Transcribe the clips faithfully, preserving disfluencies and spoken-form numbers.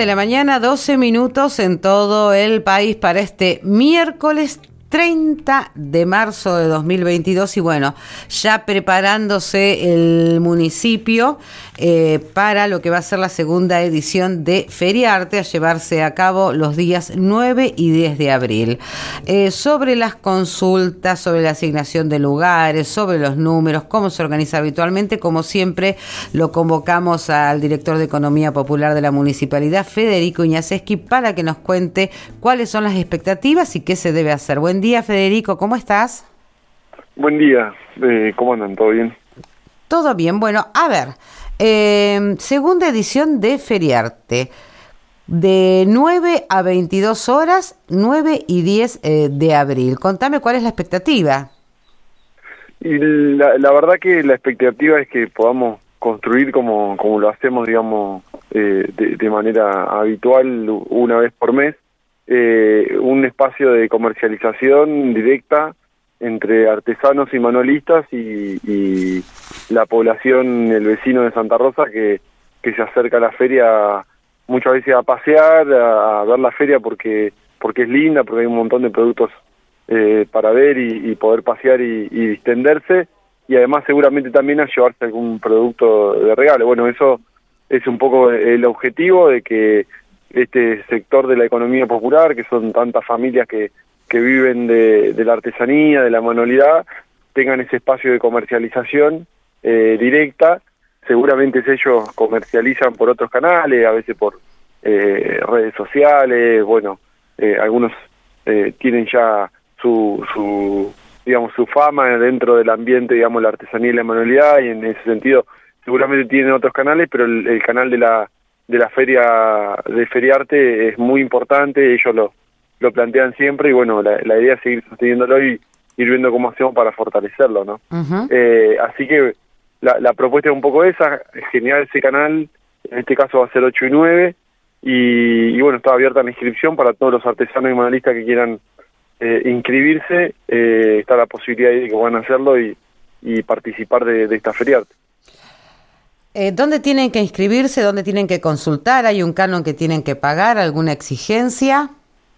la mañana, doce minutos en todo el país para este miércoles treinta de marzo de dos mil veintidós y bueno, ya preparándose el municipio eh, para lo que va a ser la segunda edición de Feriarte a llevarse a cabo los días nueve y diez de abril. Eh, sobre las consultas, sobre la asignación de lugares, sobre los números, cómo se organiza habitualmente, como siempre lo convocamos al director de Economía Popular de la Municipalidad, Federico Iñaseski, para que nos cuente cuáles son las expectativas y qué se debe hacer. Buen día, Federico, ¿cómo estás? Buen día, eh, ¿cómo andan? ¿Todo bien? Todo bien, bueno, a ver, eh, segunda edición de Feriarte, de nueve a veintidós horas, nueve y diez eh, de abril. Contame cuál es la expectativa. Y la, la verdad que la expectativa es que podamos construir como, como lo hacemos, digamos, eh, de, de manera habitual, una vez por mes, Eh, un espacio de comercialización directa entre artesanos y manualistas y, y la población, el vecino de Santa Rosa que, que se acerca a la feria muchas veces a pasear, a, a ver la feria porque porque es linda, porque hay un montón de productos eh, para ver y, y poder pasear y, y distenderse, y además seguramente también a llevarse algún producto de regalo. Bueno, eso es un poco el objetivo de que este sector de la economía popular, que son tantas familias que, que viven de, de la artesanía, de la manualidad, tengan ese espacio de comercialización eh, directa. Seguramente ellos comercializan por otros canales, a veces por eh, redes sociales, bueno, eh, algunos eh, tienen ya su, su, digamos, su fama dentro del ambiente, digamos, la artesanía y la manualidad, y en ese sentido seguramente tienen otros canales, pero el, el canal de la de la feria de Feriarte es muy importante, ellos lo, lo plantean siempre y bueno, la, la idea es seguir sosteniéndolo y ir viendo cómo hacemos para fortalecerlo, ¿no? Uh-huh. Eh, así que la, la propuesta es un poco esa, generar ese canal, en este caso va a ser ocho y nueve, y, y bueno, está abierta la inscripción para todos los artesanos y manualistas que quieran eh, inscribirse, eh, está la posibilidad de que puedan hacerlo y, y participar de, de esta Feriarte. Eh, ¿Dónde tienen que inscribirse? ¿Dónde tienen que consultar? ¿Hay un canon que tienen que pagar? ¿Alguna exigencia?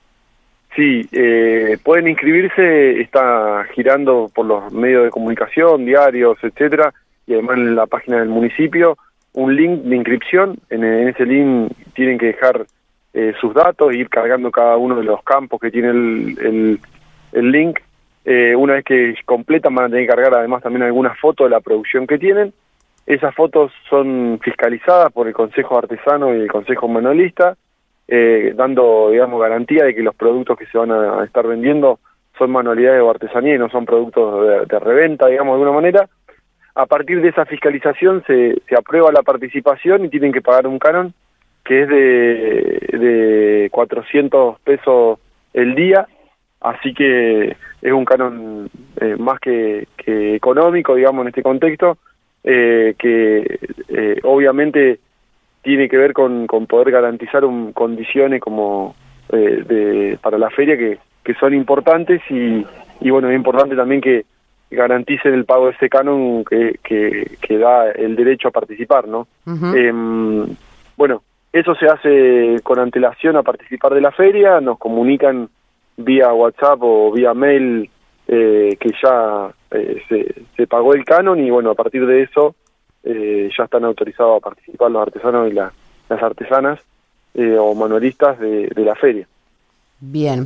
Sí, eh, pueden inscribirse, está girando por los medios de comunicación, diarios, etcétera, y además en la página del municipio, un link de inscripción. En, en ese link tienen que dejar eh, sus datos, ir cargando cada uno de los campos que tiene el, el, el link. Eh, una vez que completan van a tener que cargar además también algunas fotos de la producción que tienen. Esas fotos son fiscalizadas por el Consejo Artesano y el Consejo Manualista, eh, dando, digamos, garantía de que los productos que se van a estar vendiendo son manualidades o artesanía y no son productos de, de reventa, digamos, de alguna manera. A partir de esa fiscalización se, se aprueba la participación y tienen que pagar un canon que es de, de cuatrocientos pesos el día, así que es un canon eh, más que, que económico, digamos, en este contexto. Eh, que eh, obviamente tiene que ver con, con poder garantizar un, condiciones como eh, de, para la feria que, que son importantes y, y bueno, es importante también que garanticen el pago de ese canon que, que, que da el derecho a participar, ¿no? Uh-huh. Eh, bueno, eso se hace con antelación a participar de la feria, nos comunican vía WhatsApp o vía mail eh, que ya Eh, se, se pagó el canon y bueno, a partir de eso eh, ya están autorizados a participar los artesanos y la, las artesanas eh, o manualistas de, de la feria. Bien.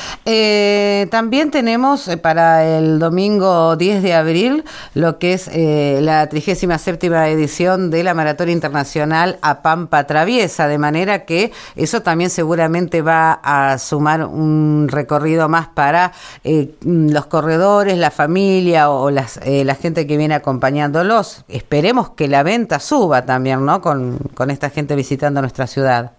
Eh, también tenemos eh, para el domingo diez de abril lo que es eh, la trigésima séptima edición de la Maratón Internacional A Pampa Traviesa, de manera que eso también seguramente va a sumar un recorrido más para eh, los corredores, la familia o las, eh, la gente que viene acompañándolos. Esperemos que la venta suba también, ¿no? Con, con esta gente visitando nuestra ciudad.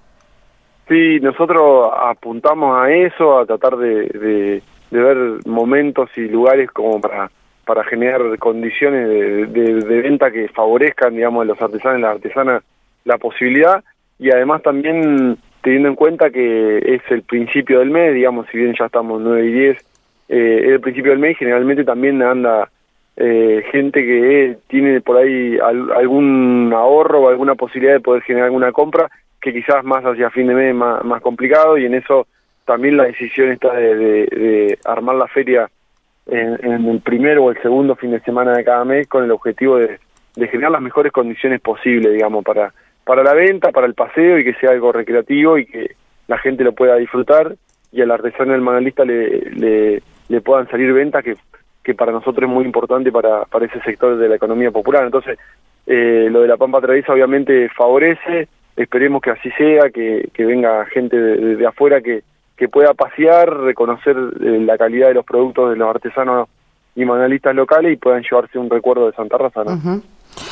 Sí, nosotros apuntamos a eso, a tratar de, de, de ver momentos y lugares como para para generar condiciones de, de, de venta que favorezcan, digamos, a los artesanos y las artesanas la posibilidad, y además también teniendo en cuenta que es el principio del mes, digamos, si bien ya estamos nueve y diez, eh, es el principio del mes, generalmente también anda eh, gente que tiene por ahí al, algún ahorro o alguna posibilidad de poder generar alguna compra, que quizás más hacia fin de mes más, más complicado, y en eso también la decisión está de, de, de armar la feria en, en el primero o el segundo fin de semana de cada mes, con el objetivo de, de generar las mejores condiciones posibles, digamos, para, para la venta, para el paseo, y que sea algo recreativo y que la gente lo pueda disfrutar, y al artesano y al manualista le, le, le puedan salir ventas que, que para nosotros es muy importante para, para ese sector de la economía popular. Entonces, eh, lo de la Pampa Traviesa obviamente favorece, esperemos que así sea, que, que venga gente de, de afuera que, que pueda pasear, reconocer eh, la calidad de los productos de los artesanos y manualistas locales y puedan llevarse un recuerdo de Santa Rosa, ¿no? Uh-huh.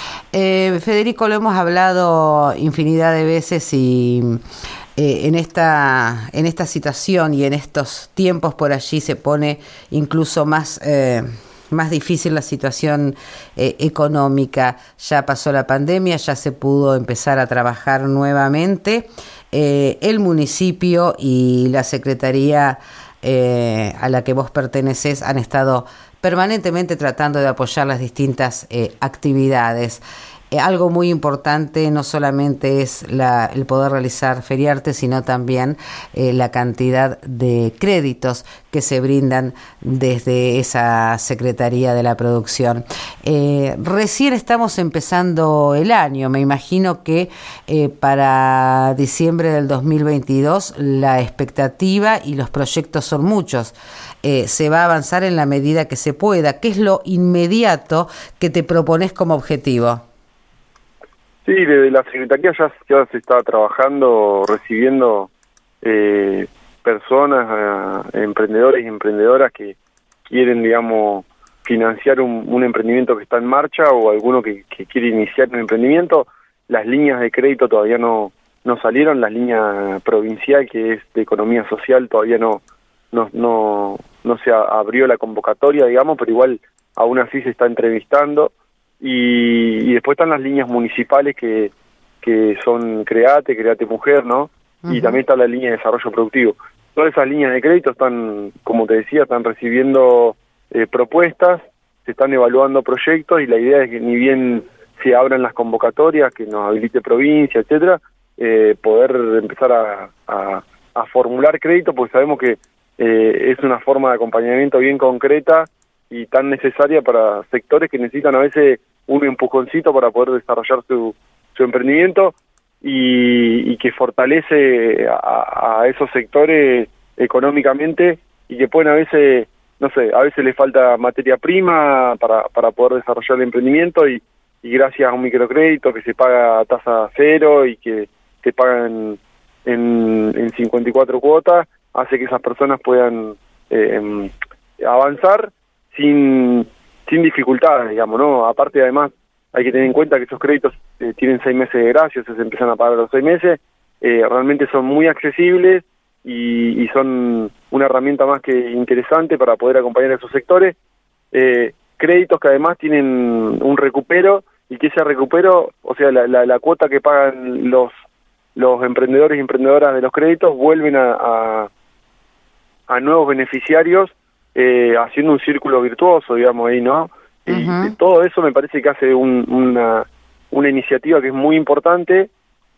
eh, Federico, lo hemos hablado infinidad de veces y eh, en esta en esta situación y en estos tiempos por allí se pone incluso más eh, más difícil la situación eh, económica. Ya pasó la pandemia, ya se pudo empezar a trabajar nuevamente. Eh, el municipio y la secretaría eh, a la que vos perteneces han estado permanentemente tratando de apoyar las distintas eh, actividades. Eh, algo muy importante no solamente es la, el poder realizar feriarte, sino también eh, la cantidad de créditos que se brindan desde esa Secretaría de la Producción. Eh, recién estamos empezando el año, me imagino que eh, para diciembre del dos mil veintidós la expectativa y los proyectos son muchos. Eh, se va a avanzar en la medida que se pueda. ¿Qué es lo inmediato que te propones como objetivo? Sí, desde la Secretaría ya, ya se está trabajando, recibiendo eh, personas, eh, emprendedores y emprendedoras que quieren, digamos, financiar un, un emprendimiento que está en marcha o alguno que, que quiere iniciar un emprendimiento. Las líneas de crédito todavía no, no salieron, la línea provincial, que es de economía social, todavía no, no, no, no se abrió la convocatoria, digamos, pero igual aún así se está entrevistando. Y, y después están las líneas municipales que, que son Create, Create Mujer, ¿no? Uh-huh. Y también está la línea de desarrollo productivo. Todas esas líneas de crédito están, como te decía, están recibiendo eh, propuestas, se están evaluando proyectos, y la idea es que ni bien se abran las convocatorias, que nos habilite provincia, etcétera, eh, poder empezar a, a, a formular crédito, porque sabemos que eh, es una forma de acompañamiento bien concreta y tan necesaria para sectores que necesitan a veces un empujoncito para poder desarrollar su, su emprendimiento, y, y que fortalece a, a esos sectores económicamente, y que pueden a veces, no sé, a veces les falta materia prima para, para poder desarrollar el emprendimiento, y, y gracias a un microcrédito que se paga a tasa cero y que se pagan en, en cincuenta y cuatro cuotas, hace que esas personas puedan eh, avanzar sin sin dificultades, digamos, ¿no? Aparte, además, hay que tener en cuenta que esos créditos eh, tienen seis meses de gracia, o sea, se empiezan a pagar a los seis meses, eh, realmente son muy accesibles y, y son una herramienta más que interesante para poder acompañar a esos sectores. Eh, créditos que además tienen un recupero, y que ese recupero, o sea, la, la, la cuota que pagan los los emprendedores y emprendedoras de los créditos vuelven a, a, a nuevos beneficiarios, Eh, haciendo un círculo virtuoso, digamos, ahí, ¿no? Uh-huh. Y todo eso me parece que hace un, una, una iniciativa que es muy importante,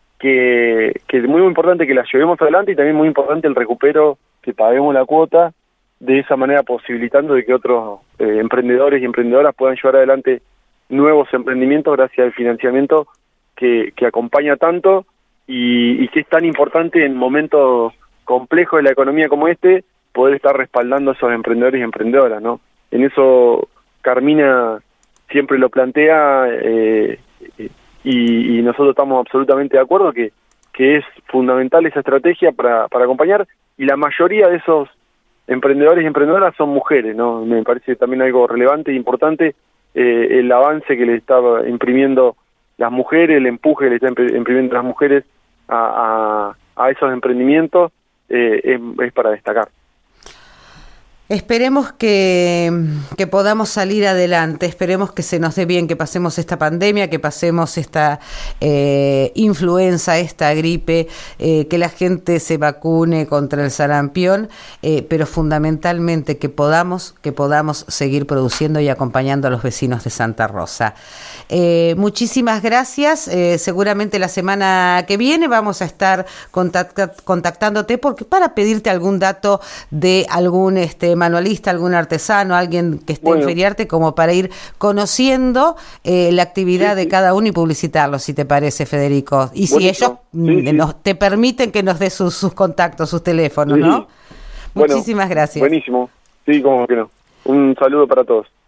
que, que es muy importante que la llevemos adelante, y también muy importante el recupero, que paguemos la cuota, de esa manera posibilitando de que otros eh, emprendedores y emprendedoras puedan llevar adelante nuevos emprendimientos gracias al financiamiento que, que acompaña tanto, y, y que es tan importante en momentos complejos de la economía como este, poder estar respaldando a esos emprendedores y emprendedoras, ¿no? En eso Carmina siempre lo plantea, eh, y, y nosotros estamos absolutamente de acuerdo que, que es fundamental esa estrategia para, para acompañar, y la mayoría de esos emprendedores y emprendedoras son mujeres, ¿no? Me parece también algo relevante e importante eh, el avance que le está imprimiendo las mujeres, el empuje que le está imprimiendo las mujeres a, a, a esos emprendimientos, eh, es, es para destacar. Esperemos que, que podamos salir adelante, esperemos que se nos dé bien, que pasemos esta pandemia, que pasemos esta eh, influenza, esta gripe, eh, que la gente se vacune contra el sarampión, eh, pero fundamentalmente que podamos, que podamos seguir produciendo y acompañando a los vecinos de Santa Rosa. Eh, muchísimas gracias, eh, seguramente la semana que viene vamos a estar contacta- contactándote porque para pedirte algún dato de algún este manualista, algún artesano, alguien que esté bueno. en Feriarte, como para ir conociendo eh, la actividad sí, de sí. cada uno y publicitarlo, si te parece, Federico. Y Buenísimo. si ellos sí, sí. nos te permiten que nos dé sus, sus contactos, sus teléfonos, sí. ¿no? Bueno, muchísimas gracias. Buenísimo. Sí, como que no. Un saludo para todos.